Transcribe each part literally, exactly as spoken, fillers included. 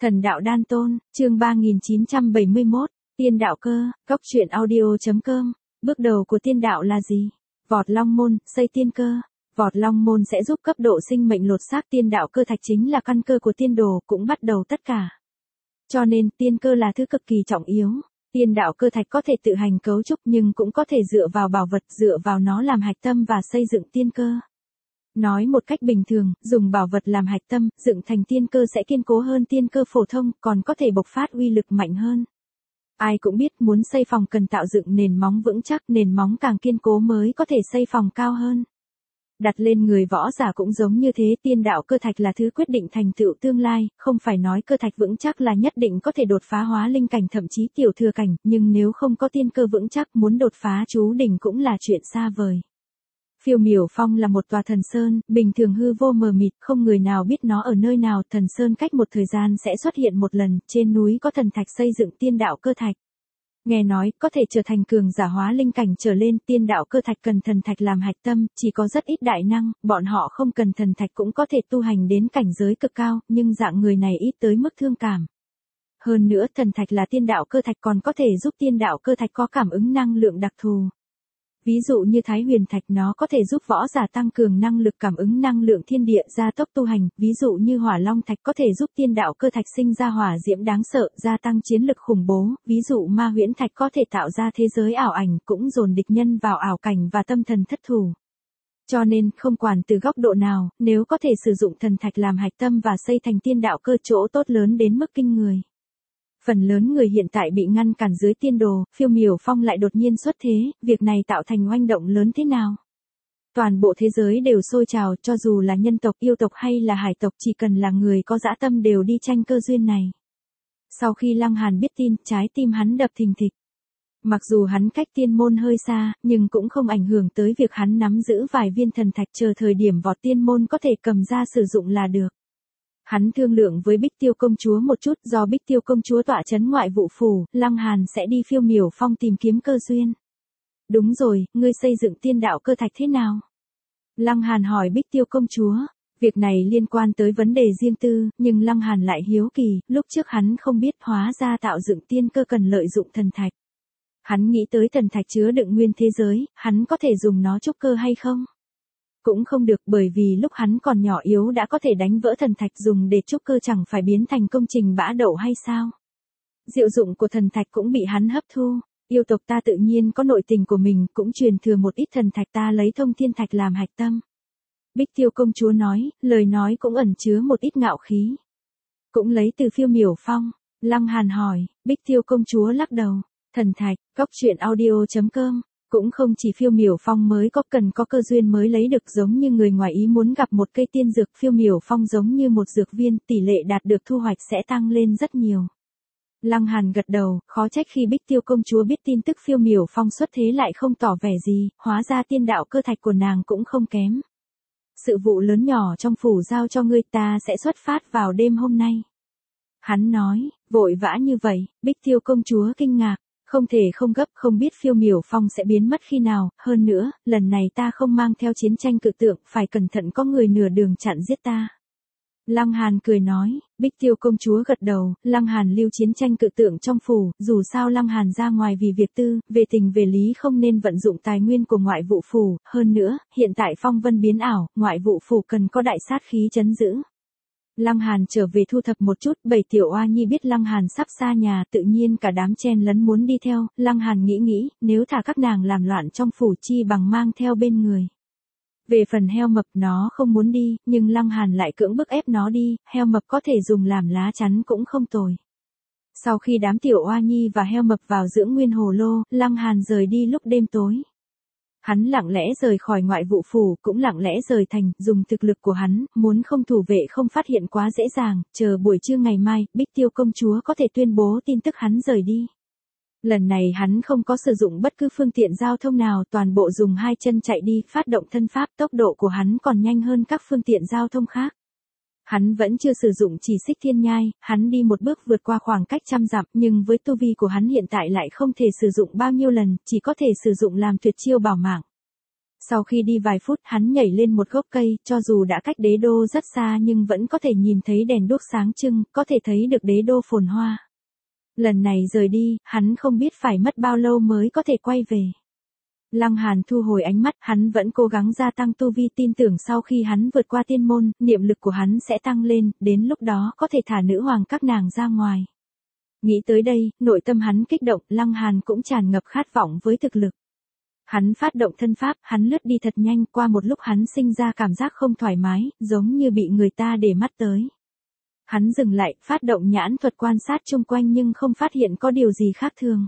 Thần đạo đan tôn, chương ba nghìn chín trăm bảy mươi mốt, tiên đạo cơ, cốc truyện audio.com. Bước đầu của tiên đạo là gì? Vọt long môn, xây tiên cơ. Vọt long môn sẽ giúp cấp độ sinh mệnh lột xác tiên đạo cơ thạch chính là căn cơ của tiên đồ, cũng bắt đầu tất cả. Cho nên tiên cơ là thứ cực kỳ trọng yếu. Tiên đạo cơ thạch có thể tự hành cấu trúc nhưng cũng có thể dựa vào bảo vật, dựa vào nó làm hạch tâm và xây dựng tiên cơ. Nói một cách bình thường, dùng bảo vật làm hạch tâm, dựng thành tiên cơ sẽ kiên cố hơn tiên cơ phổ thông, còn có thể bộc phát uy lực mạnh hơn. Ai cũng biết muốn xây phòng cần tạo dựng nền móng vững chắc, nền móng càng kiên cố mới có thể xây phòng cao hơn. Đặt lên người võ giả cũng giống như thế, tiên đạo cơ thạch là thứ quyết định thành tựu tương lai, không phải nói cơ thạch vững chắc là nhất định có thể đột phá hóa linh cảnh thậm chí tiểu thừa cảnh, nhưng nếu không có tiên cơ vững chắc muốn đột phá chú đỉnh cũng là chuyện xa vời. Phiêu miểu phong là một tòa thần sơn, bình thường hư vô mờ mịt, không người nào biết nó ở nơi nào, thần sơn cách một thời gian sẽ xuất hiện một lần, trên núi có thần thạch xây dựng tiên đạo cơ thạch. Nghe nói, có thể trở thành cường giả hóa linh cảnh trở lên, tiên đạo cơ thạch cần thần thạch làm hạch tâm, chỉ có rất ít đại năng, bọn họ không cần thần thạch cũng có thể tu hành đến cảnh giới cực cao, nhưng dạng người này ít tới mức thương cảm. Hơn nữa, thần thạch là tiên đạo cơ thạch còn có thể giúp tiên đạo cơ thạch có cảm ứng năng lượng đặc thù. Ví dụ như Thái Huyền Thạch nó có thể giúp võ giả tăng cường năng lực cảm ứng năng lượng thiên địa gia tốc tu hành, ví dụ như Hỏa Long Thạch có thể giúp tiên đạo cơ thạch sinh ra hỏa diễm đáng sợ, gia tăng chiến lực khủng bố, ví dụ Ma Huyễn Thạch có thể tạo ra thế giới ảo ảnh, cũng dồn địch nhân vào ảo cảnh và tâm thần thất thủ. Cho nên, không quản từ góc độ nào, nếu có thể sử dụng thần thạch làm hạch tâm và xây thành tiên đạo cơ, chỗ tốt lớn đến mức kinh người. Phần lớn người hiện tại bị ngăn cản dưới tiên đồ, phiêu miểu phong lại đột nhiên xuất thế, việc này tạo thành oanh động lớn thế nào? Toàn bộ thế giới đều sôi trào, cho dù là nhân tộc, yêu tộc hay là hải tộc, chỉ cần là người có dã tâm đều đi tranh cơ duyên này. Sau khi Lăng Hàn biết tin, trái tim hắn đập thình thịch. Mặc dù hắn cách tiên môn hơi xa, nhưng cũng không ảnh hưởng tới việc hắn nắm giữ vài viên thần thạch, chờ thời điểm vọt tiên môn có thể cầm ra sử dụng là được. Hắn thương lượng với Bích Tiêu công chúa một chút, do Bích Tiêu công chúa tọa trấn ngoại vụ phủ, Lăng Hàn sẽ đi phiêu miểu phong tìm kiếm cơ duyên. Đúng rồi, ngươi xây dựng tiên đạo cơ thạch thế nào? Lăng Hàn hỏi Bích Tiêu công chúa. Việc này liên quan tới vấn đề riêng tư, nhưng Lăng Hàn lại hiếu kỳ, lúc trước hắn không biết hóa ra tạo dựng tiên cơ cần lợi dụng thần thạch. Hắn nghĩ tới thần thạch chứa đựng nguyên thế giới, hắn có thể dùng nó trúc cơ hay không? Cũng không được, bởi vì lúc hắn còn nhỏ yếu đã có thể đánh vỡ thần thạch, dùng để trúc cơ chẳng phải biến thành công trình bã đậu hay sao? Diệu dụng của thần thạch cũng bị hắn hấp thu. Yêu tộc ta tự nhiên có nội tình của mình, cũng truyền thừa một ít thần thạch, ta lấy thông thiên thạch làm hạch tâm. Bích Tiêu công chúa nói, lời nói cũng ẩn chứa một ít ngạo khí. Cũng lấy từ phiêu miểu phong. Lăng Hàn hỏi, Bích Tiêu công chúa lắc đầu. Thần thạch, cốc truyện audio.com. Cũng không chỉ phiêu miểu phong mới có, cần có cơ duyên mới lấy được, giống như người ngoài ý muốn gặp một cây tiên dược, phiêu miểu phong giống như một dược viên, tỷ lệ đạt được thu hoạch sẽ tăng lên rất nhiều. Lăng Hàn gật đầu, khó trách khi Bích Tiêu công chúa biết tin tức phiêu miểu phong xuất thế lại không tỏ vẻ gì, hóa ra tiên đạo cơ thạch của nàng cũng không kém. Sự vụ lớn nhỏ trong phủ giao cho ngươi, ta sẽ xuất phát vào đêm hôm nay. Hắn nói, vội vã như vậy, Bích Tiêu công chúa kinh ngạc. Không thể không gấp, không biết phiêu miểu phong sẽ biến mất khi nào, hơn nữa, lần này ta không mang theo chiến tranh cự tượng, phải cẩn thận có người nửa đường chặn giết ta. Lăng Hàn cười nói, Bích Tiêu công chúa gật đầu, Lăng Hàn lưu chiến tranh cự tượng trong phủ, dù sao Lăng Hàn ra ngoài vì việc tư, về tình về lý không nên vận dụng tài nguyên của ngoại vụ phủ, hơn nữa, hiện tại phong vân biến ảo, ngoại vụ phủ cần có đại sát khí trấn giữ. Lăng Hàn trở về thu thập một chút, bảy tiểu oa nhi biết Lăng Hàn sắp xa nhà, tự nhiên cả đám chen lấn muốn đi theo, Lăng Hàn nghĩ nghĩ, nếu thả các nàng làm loạn trong phủ chi bằng mang theo bên người. Về phần heo mập nó không muốn đi, nhưng Lăng Hàn lại cưỡng bức ép nó đi, heo mập có thể dùng làm lá chắn cũng không tồi. Sau khi đám tiểu oa nhi và heo mập vào dưỡng nguyên hồ lô, Lăng Hàn rời đi lúc đêm tối. Hắn lặng lẽ rời khỏi ngoại vụ phủ, cũng lặng lẽ rời thành, dùng thực lực của hắn, muốn không thủ vệ không phát hiện quá dễ dàng, chờ buổi trưa ngày mai, Bích Tiêu công chúa có thể tuyên bố tin tức hắn rời đi. Lần này hắn không có sử dụng bất cứ phương tiện giao thông nào, toàn bộ dùng hai chân chạy đi, phát động thân pháp, tốc độ của hắn còn nhanh hơn các phương tiện giao thông khác. Hắn vẫn chưa sử dụng chỉ xích thiên nhai, hắn đi một bước vượt qua khoảng cách trăm dặm, nhưng với tu vi của hắn hiện tại lại không thể sử dụng bao nhiêu lần, chỉ có thể sử dụng làm tuyệt chiêu bảo mạng. Sau khi đi vài phút hắn nhảy lên một gốc cây, cho dù đã cách đế đô rất xa nhưng vẫn có thể nhìn thấy đèn đuốc sáng trưng, có thể thấy được đế đô phồn hoa. Lần này rời đi, hắn không biết phải mất bao lâu mới có thể quay về. Lăng Hàn thu hồi ánh mắt, hắn vẫn cố gắng gia tăng tu vi, tin tưởng sau khi hắn vượt qua tiên môn, niệm lực của hắn sẽ tăng lên, đến lúc đó có thể thả nữ hoàng các nàng ra ngoài. Nghĩ tới đây, nội tâm hắn kích động, Lăng Hàn cũng tràn ngập khát vọng với thực lực. Hắn phát động thân pháp, hắn lướt đi thật nhanh, qua một lúc hắn sinh ra cảm giác không thoải mái, giống như bị người ta để mắt tới. Hắn dừng lại, phát động nhãn thuật quan sát chung quanh nhưng không phát hiện có điều gì khác thường.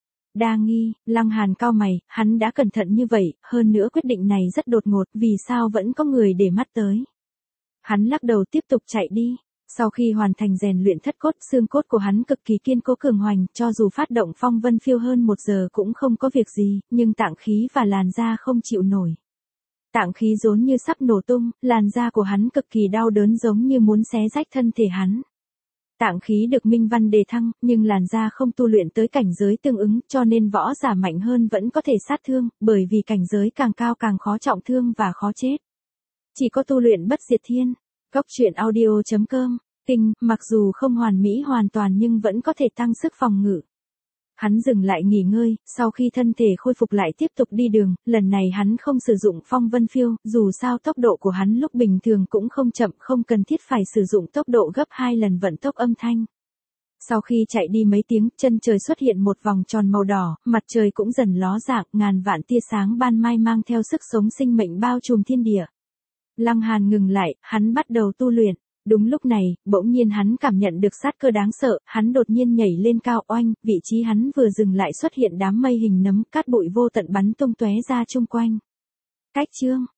Đa nghi, Lăng Hàn cau mày, hắn đã cẩn thận như vậy, hơn nữa quyết định này rất đột ngột, vì sao vẫn có người để mắt tới. Hắn lắc đầu tiếp tục chạy đi. Sau khi hoàn thành rèn luyện thất cốt, xương cốt của hắn cực kỳ kiên cố cường hoành, cho dù phát động phong vân phiêu hơn một giờ cũng không có việc gì, nhưng tạng khí và làn da không chịu nổi. Tạng khí rốn như sắp nổ tung, làn da của hắn cực kỳ đau đớn giống như muốn xé rách thân thể hắn. Tạng khí được minh văn đề thăng, nhưng làn da không tu luyện tới cảnh giới tương ứng, cho nên võ giả mạnh hơn vẫn có thể sát thương, bởi vì cảnh giới càng cao càng khó trọng thương và khó chết. Chỉ có tu luyện bất diệt thiên. Cốc truyện audio chấm com, kinh, mặc dù không hoàn mỹ hoàn toàn nhưng vẫn có thể tăng sức phòng ngự. Hắn dừng lại nghỉ ngơi, sau khi thân thể khôi phục lại tiếp tục đi đường, lần này hắn không sử dụng phong vân phiêu, dù sao tốc độ của hắn lúc bình thường cũng không chậm, không cần thiết phải sử dụng tốc độ gấp hai lần vận tốc âm thanh. Sau khi chạy đi mấy tiếng, chân trời xuất hiện một vòng tròn màu đỏ, mặt trời cũng dần ló dạng, ngàn vạn tia sáng ban mai mang theo sức sống sinh mệnh bao trùm thiên địa. Lăng Hàn ngừng lại, hắn bắt đầu tu luyện. Đúng lúc này, bỗng nhiên hắn cảm nhận được sát cơ đáng sợ, hắn đột nhiên nhảy lên cao oanh, vị trí hắn vừa dừng lại xuất hiện đám mây hình nấm, cát bụi vô tận bắn tung tóe ra chung quanh. Cách chương